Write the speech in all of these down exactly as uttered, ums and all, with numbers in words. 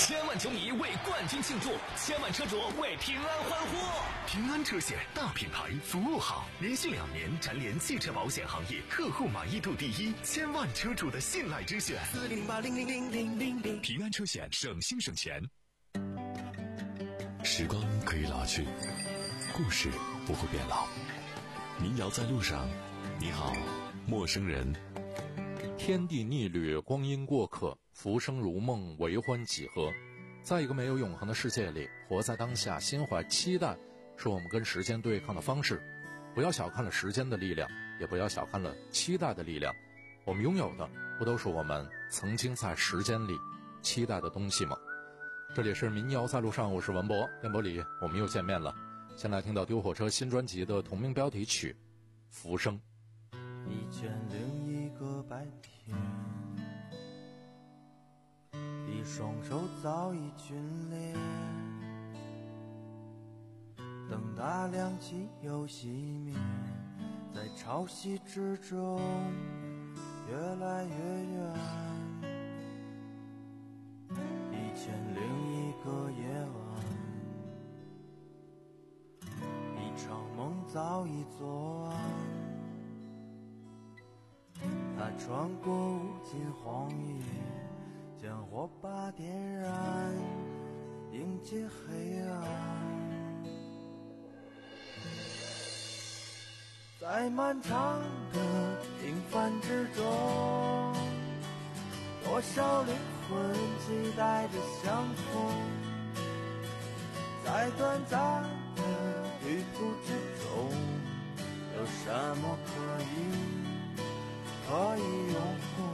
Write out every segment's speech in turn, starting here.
千万球迷为冠军庆祝，千万车主为平安欢呼。 平安车险大品牌，服务好，连续两年蝉联汽车保险行业客户满意度第一，千万车主的信赖之选。 四零八零零零零零零， 平安车险，省心省钱。时光可以老去，故事不会变老。民谣在路上，你好，陌生人。 天地逆旅，光阴过客，浮生如梦，为欢几何。在一个没有永恒的世界里，活在当下，心怀期待，是我们跟时间对抗的方式。不要小看了时间的力量，也不要小看了期待的力量。我们拥有的，不都是我们曾经在时间里期待的东西吗？这里是民谣在路上，我是文博，电波里我们又见面了。先来听到丢火车新专辑的同名标题曲《浮生》。 一千零一个白天，一双手早已皲裂，灯打亮起又熄灭，在潮汐之中越来越远。一千零一个夜晚，一场梦早已做完，它穿过无尽荒野，将火把点燃，迎接黑暗。在漫长的平凡之中，多少灵魂期待着相逢，在短暂的旅途之中，有什么可以可以永恒？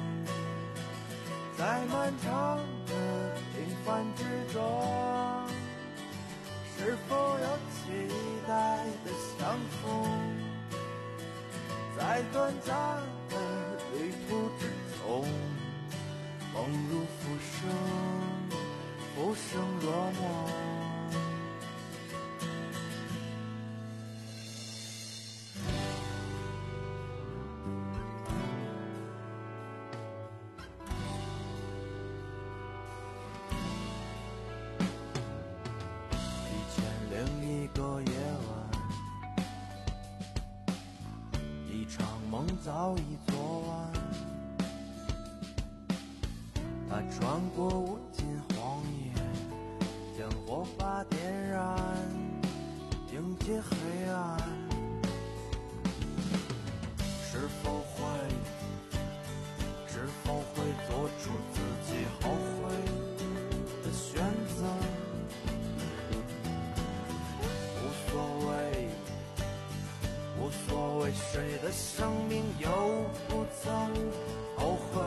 在漫长的平凡之中，是否有期待的相逢？在短暂的旅途之中，梦如浮生，浮生若梦。一个夜晚，一场梦早已做完，它穿过无尽荒野，将火把点燃，迎接黑暗。是否会是否会做出自己后悔的选择？无所谓谁的生命又不曾后悔，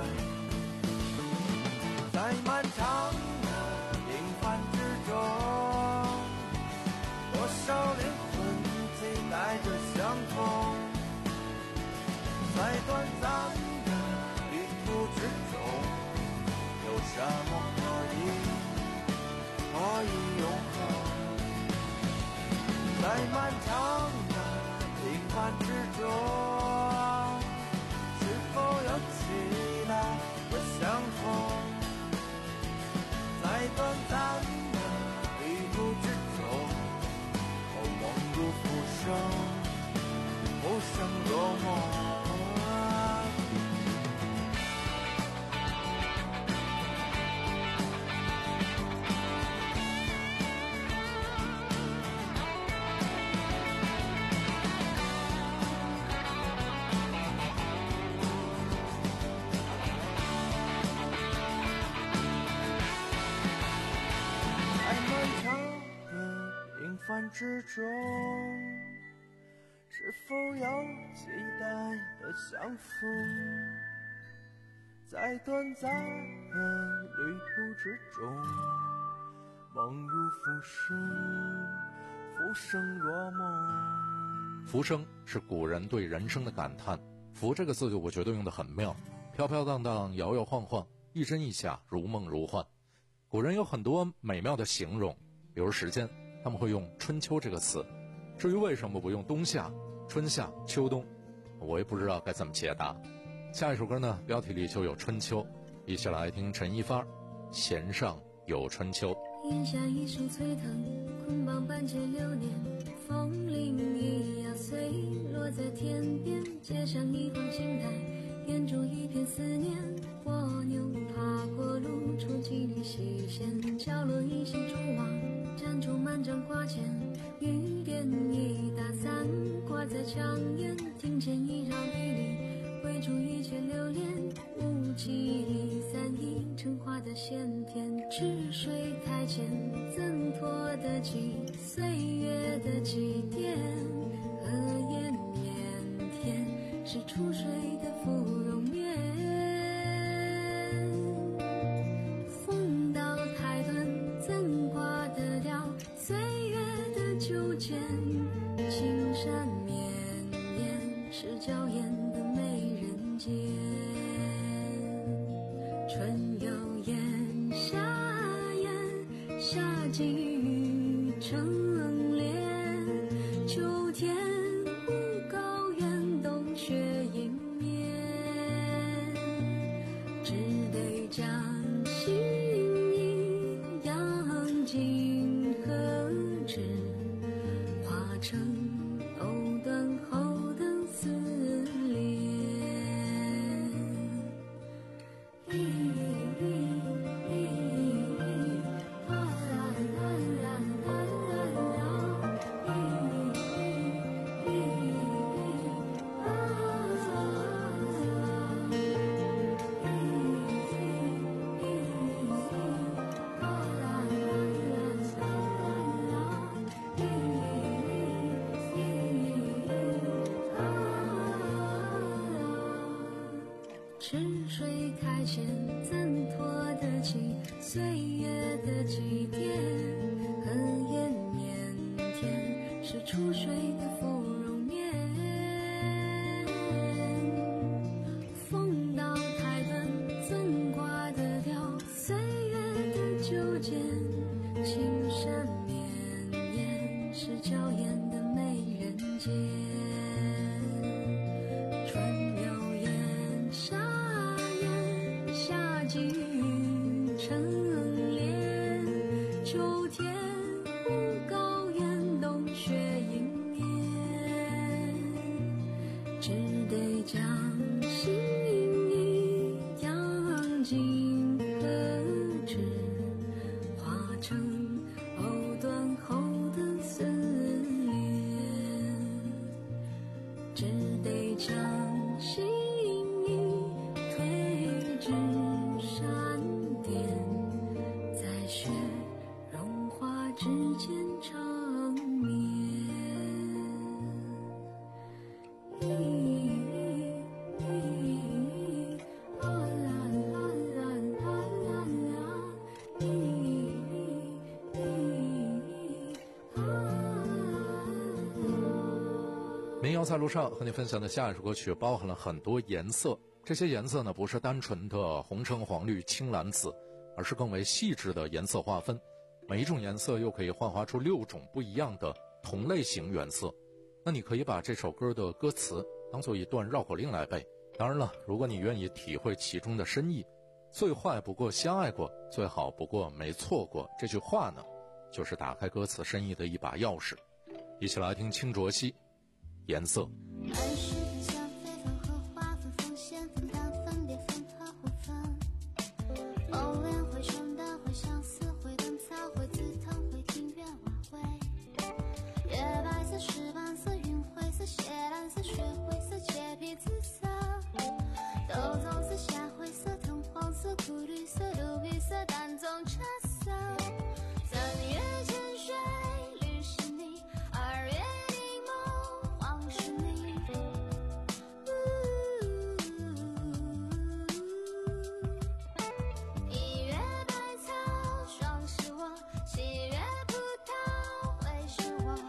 在漫长的平凡之中，多少灵魂期待着相逢，在短暂的旅途之中，有什么可以可以永恒？在漫长的平凡之中，是否有期待的相逢？在短暂的旅途之中，哦，梦如浮生，浮生若梦。之中，是否有期待的相逢？在短暂的旅途之中，梦如浮生，浮生若梦。 浮生是古人对人生的感叹，浮这个字我觉得用得很妙，飘飘荡荡，摇摇晃晃，一真一假，如梦如幻。古人有很多美妙的形容，比如时间，他们会用春秋这个词，至于为什么不用冬夏、春夏、秋冬，我也不知道该怎么解答。下一首歌呢，标题里就有春秋，一起来听陈一发弦上有春秋。 檐下一树翠藤，捆绑半截流年，风铃一摇碎，落在天边，街上一方青苔，掩住一片思念。蜗牛爬过路，出几缕细线，角落一行蛛网，粘住满张挂件，雨点一打伞，挂在墙沿，庭前一绕绿篱，围住一切留恋，无际一散一成花的鲜甜，池水开前挣脱的记，岁月的祭奠，荷叶绵天是出水的芙蓉面，风刀太短怎挂得了岁月的纠缠，青山绵延是娇艳的美人间，春有燕，夏燕，夏季雨成莲，秋天无高原，冬雪迎面，只得将心意扬进河池，化成藕断后的丝连。池水开前挣脱得起岁月的祭奠，荷叶绵天是出水的芙蓉面，风刀太短怎挂得了岁月的纠结，青山绵延是娇艳的美人间，春有燕，夏夏季雨成莲，秋天无高原，冬雪迎面，只得将心意扬进河池，化成藕断后的丝连，只得将心意推至山巅，在雪融化之间长眠。 民谣在路上和你分享的下一首歌曲包含了很多颜色，这些颜色呢不是单纯的红橙黄绿青蓝紫，而是更为细致的颜色划分，每一种颜色又可以幻化出六种不一样的同类型原色。那你可以把这首歌的歌词当做一段绕口令来背，当然了，如果你愿意体会其中的深意，最坏不过相爱过，最好不过没错过，这句话呢就是打开歌词深意的一把钥匙。一起来听清浊熙颜色。 爱是分香非分和花分风险分淡分别分合或分，梦莲会生淡会相思会等草会紫藤会庭院晚会，夜白色石斑色云灰色血蓝色血灰色洁皮紫色，豆棕色霞灰色藤黄色苦绿色鹿皮色淡棕茶色，三月浅水绿是你，二月柠檬黄是你，一月百草霜是我，七月葡萄会是我，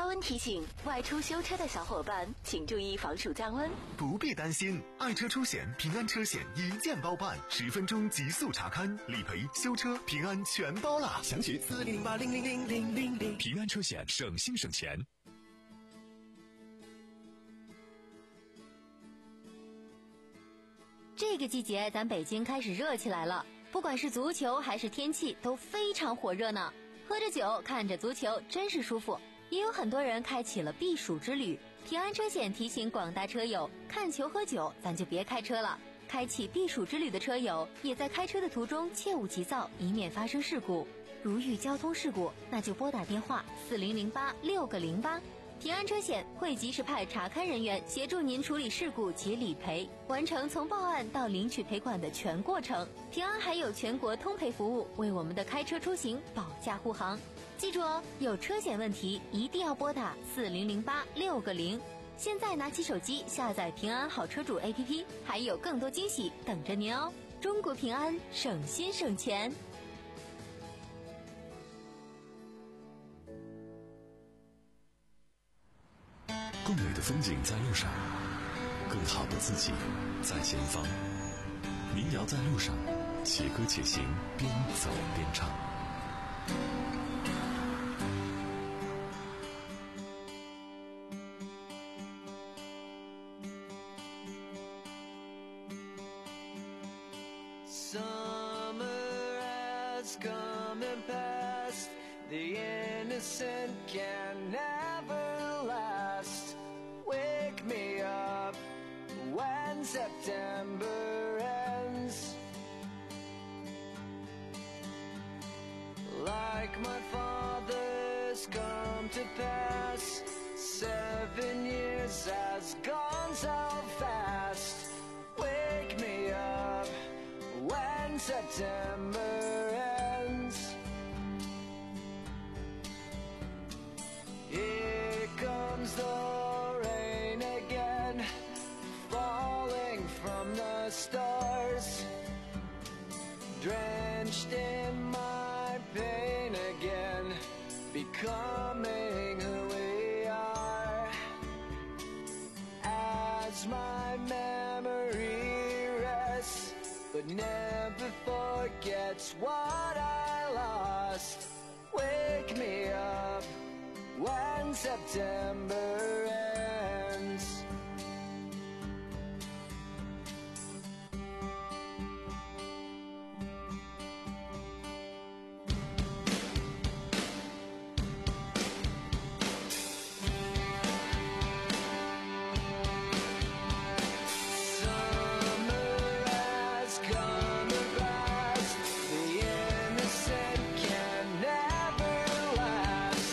高温提醒：外出修车的小伙伴，请注意防暑降温。 不必担心，爱车出险平安车险一键包办，十分钟极速查勘、理赔、修车，平安全包了。详询四零零八零零零零零零。 平安车险，省心省钱。 这个季节，咱北京开始热起来了，不管是足球还是天气，都非常火热呢。喝着酒，看着足球，真是舒服。也有很多人开启了避暑之旅。平安车险提醒广大车友，看球喝酒，咱就别开车了。开启避暑之旅的车友，也在开车的途中切勿急躁，以免发生事故。如遇交通事故，那就拨打电话四零零八六个零八。平安车险会及时派查勘人员协助您处理事故及理赔，完成从报案到领取赔款的全过程。平安还有全国通赔服务，为我们的开车出行保驾护航。记住哦，有车险问题一定要拨打四零零八六个零。现在拿起手机下载平安好车主 A P P， 还有更多惊喜等着您哦！中国平安，省心省钱。 更美的风景在路上，更好的自己在前方。民谣在路上，且歌且行，边走边唱。 Summer has come and passed. The innocent can never last. Wake me up when September ends. Like my father's come to pass. Seven years has gone so fast. Wake me up when September ends. Here comes the rain again, falling from the stars, drenched in my pain again, becoming who we are. As my memory rests, but never forgets what I lost. Wake me up when September ends. Last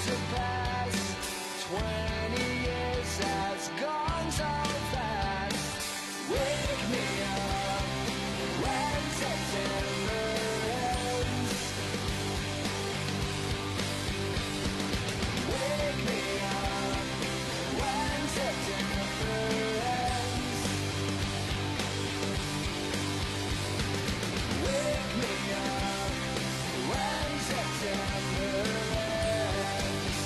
to pass. Twenty years has gone so fast. Wake me up when September ends. Wake me up when September ends. Wake me up when September ends.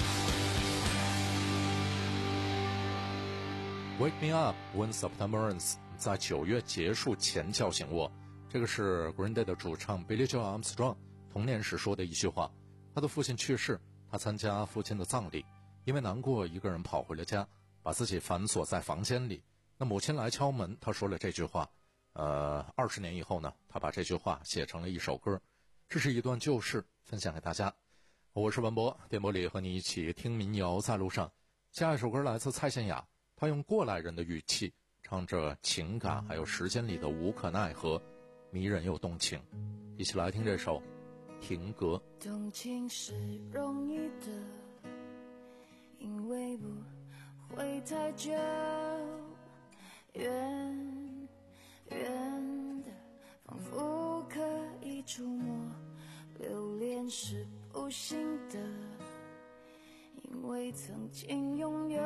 Wake me up when September ends， 在九月结束前叫醒我。这个是 Green Day 的主唱 Billie Joe Armstrong 童年时说的一句话。他的父亲去世，他参加父亲的葬礼，因为难过，一个人跑回了家，把自己反锁在房间里。那母亲来敲门，他说了这句话。呃，二十年以后呢，他把这句话写成了一首歌。这是一段旧事，分享给大家。我是文博，电波里和你一起听民谣在路上。下一首歌来自蔡健雅，他用过来人的语气唱着情感还有时间里的无可奈何，迷人又动情。一起来听这首停格。 动情是容易的，因为不会太久，远远的仿佛可以触摸，留恋是不行的，因为曾经拥有，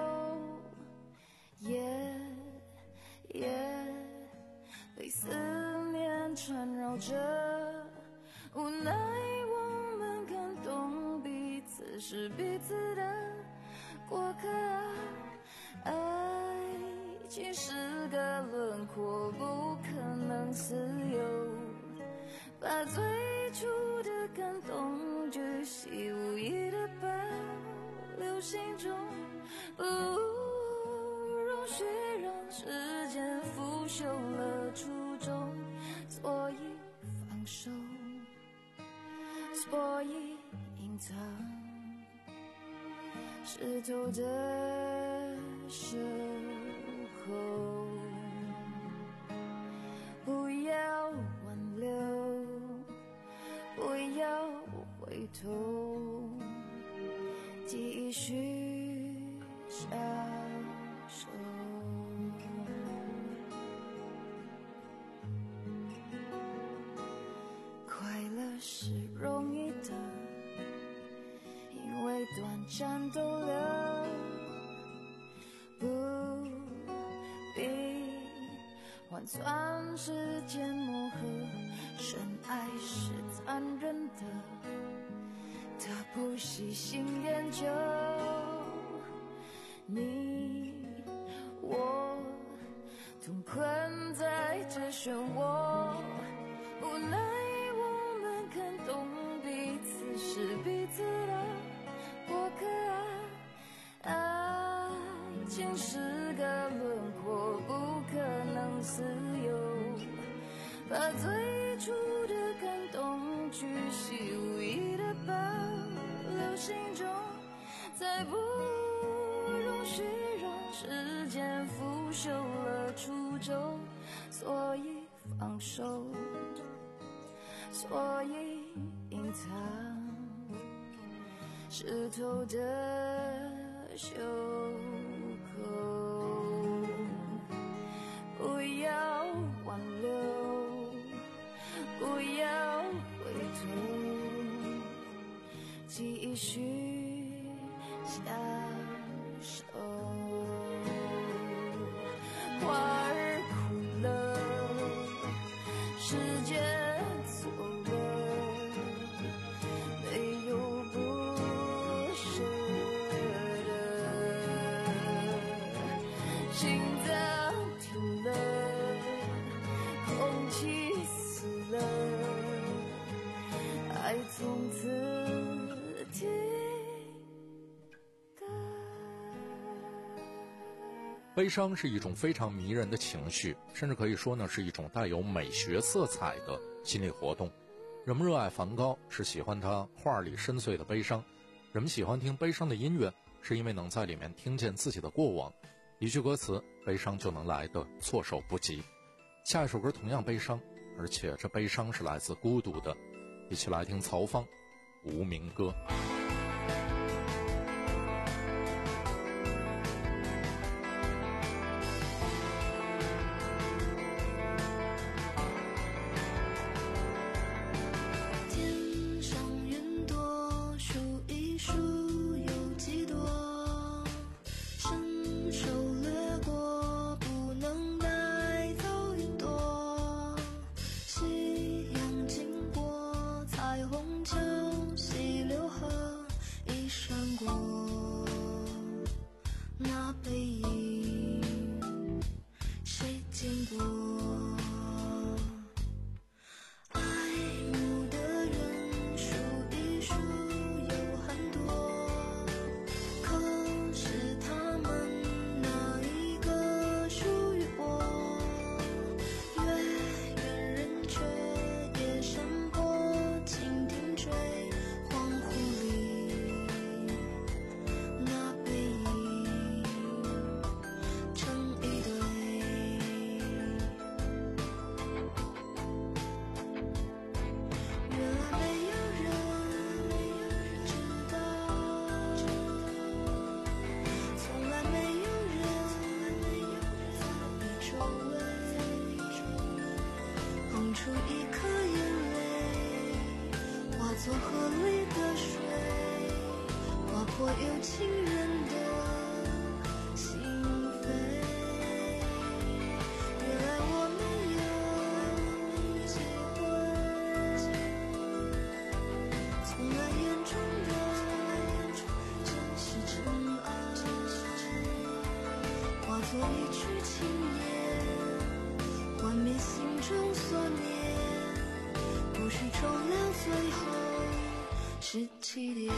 夜夜被思念缠绕着，无奈我们看懂彼此是彼此的过客啊，爱情是个轮廓，不可能自由，把最初的感动巨细无遗的保留心中，不容许让时间腐朽了初衷，所以放手，所以隐藏湿透的守候，不要挽留，不要回头，继续消瘦。快乐是容易的，因为短暂逗留，不必换算时间磨合，深爱是残忍的，他不细心研究，你我同困在这漩涡，无奈我们看懂彼此是彼此的过客啊，爱情是个轮廓，不可能自由，把最初的感动巨细无遗的保留心中，再不容许让时间腐朽了初衷，所以放手，所以隐藏湿透的袖口，不要挽留，不要回头，继续消瘦。花儿枯了，时间走了，没有不舍的，心脏停了，空气死了，爱从此停格。 悲伤是一种非常迷人的情绪，甚至可以说呢是一种带有美学色彩的心理活动。人们热爱梵高，是喜欢他画里深邃的悲伤；人们喜欢听悲伤的音乐，是因为能在里面听见自己的过往。一句歌词，悲伤就能来得措手不及。下一首歌同样悲伤，而且这悲伤是来自孤独的。一起来听曹芳《无名歌》。 闪过，那背影谁经过？爱慕的人数一数有很多，可是他们哪一个属于我？月圆人缺夜山坡，蜻蜓追黄昏里，那背影成一对。原来没有人知道，从来没有人在你周围捧出一颗眼泪，化作河里的水，划破有情人的心扉。原来我没有机会，从来眼中的真是尘埃，化作一曲情言，幻灭心中所念，不需重了最后是起点。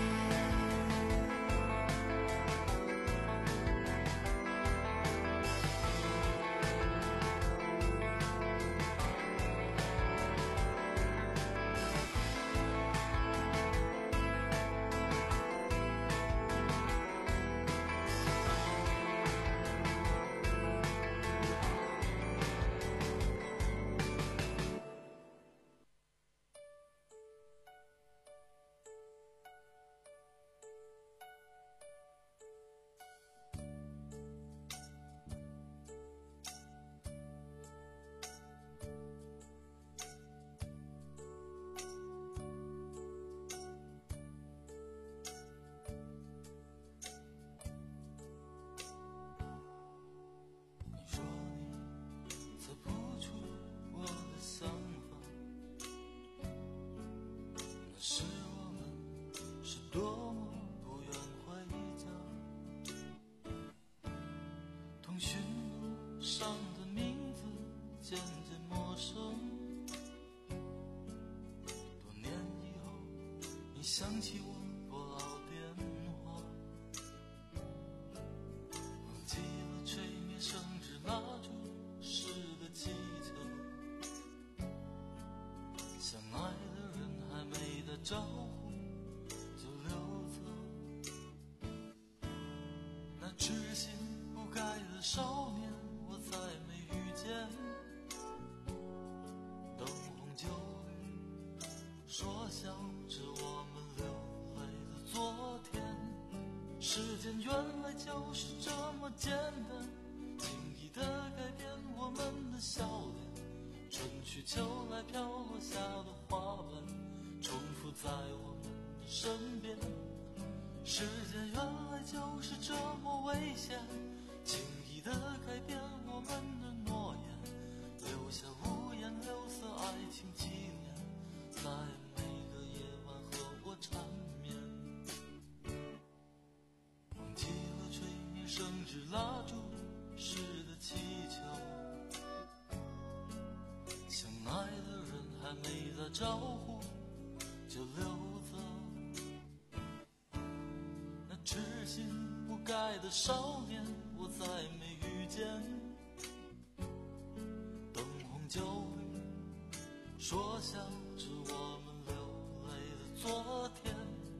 想起我拨老电话，忘记了吹灭生日蜡烛是个气球，相爱的人还没打招呼就溜走，那痴心不改的少年我再没遇见，灯红酒绿说笑着我们流泪的昨天，时间原来就是这么简单，轻易地改变我们的笑脸，春去秋来飘落下的花瓣重复在我们的身边，时间原来就是这么危险，轻易地改变我们的诺言，留下五颜六色爱情纪念，在每个夜晚和我缠绵，忘记了吹灭生日蜡烛时的气球，相爱的人还没打招呼就溜走，那痴心不改的少年我再没遇见，灯红酒绿说笑着我们流泪的昨天，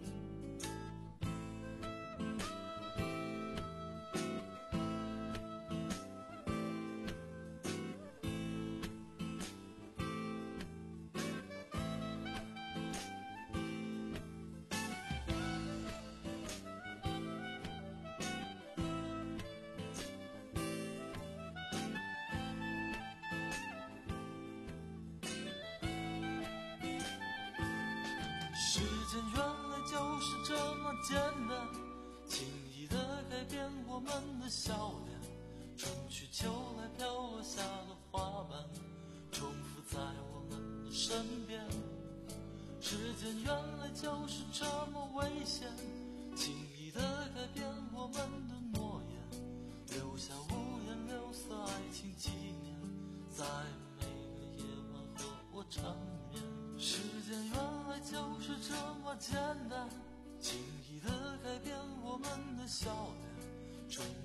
时间原来就是这么简单，轻易地改变我们的笑脸，春去秋来飘落下的花瓣重复在我们的身边，时间原来就是这么危险，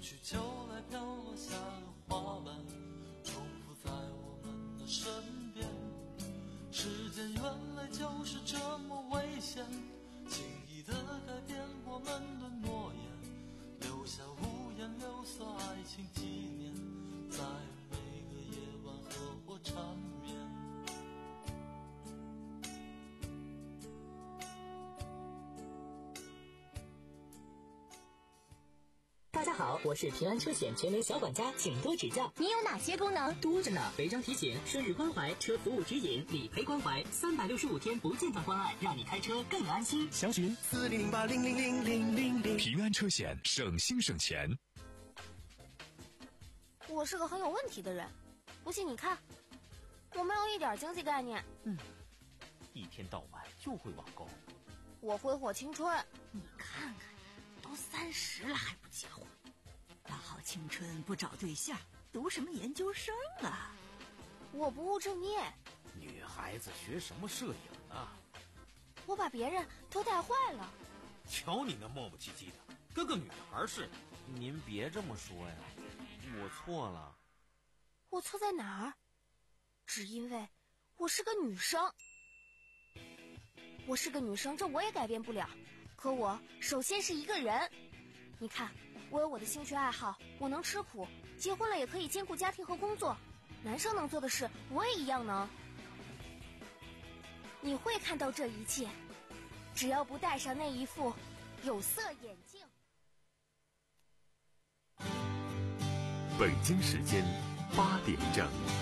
去秋来飘落下的花瓣，重复在我们的身边。时间原来就是这么危险，轻易的改变我们的诺言，留下五颜六色爱情纪念，在每个夜晚和我缠绵。 大家好，我是平安车险全能小管家，请多指教。 你有哪些功能？ 多着呢，违章提醒、顺日关怀、车服务指引、理赔关怀，三百六十五天不间断关爱，让你开车更安心。 详询四零零八零零零零零零。 平安车险，省心省钱。 我是个很有问题的人，不信你看，我没有一点经济概念。 嗯，一天到晚就会网购。 我挥霍青春。 你看看，都三十了还不结婚，大好青春不找对象，读什么研究生啊？ 我不务正业。 女孩子学什么摄影啊？ 我把别人都带坏了。 瞧你那磨磨唧唧的，跟个女孩似的。您别这么说呀，我错了。 我错在哪儿？只因为我是个女生。我是个女生，这我也改变不了。可我首先是一个人。你看，我有我的兴趣爱好，我能吃苦，结婚了也可以兼顾家庭和工作。男生能做的事，我也一样能。你会看到这一切，只要不戴上那一副有色眼镜。 北京时间八点整。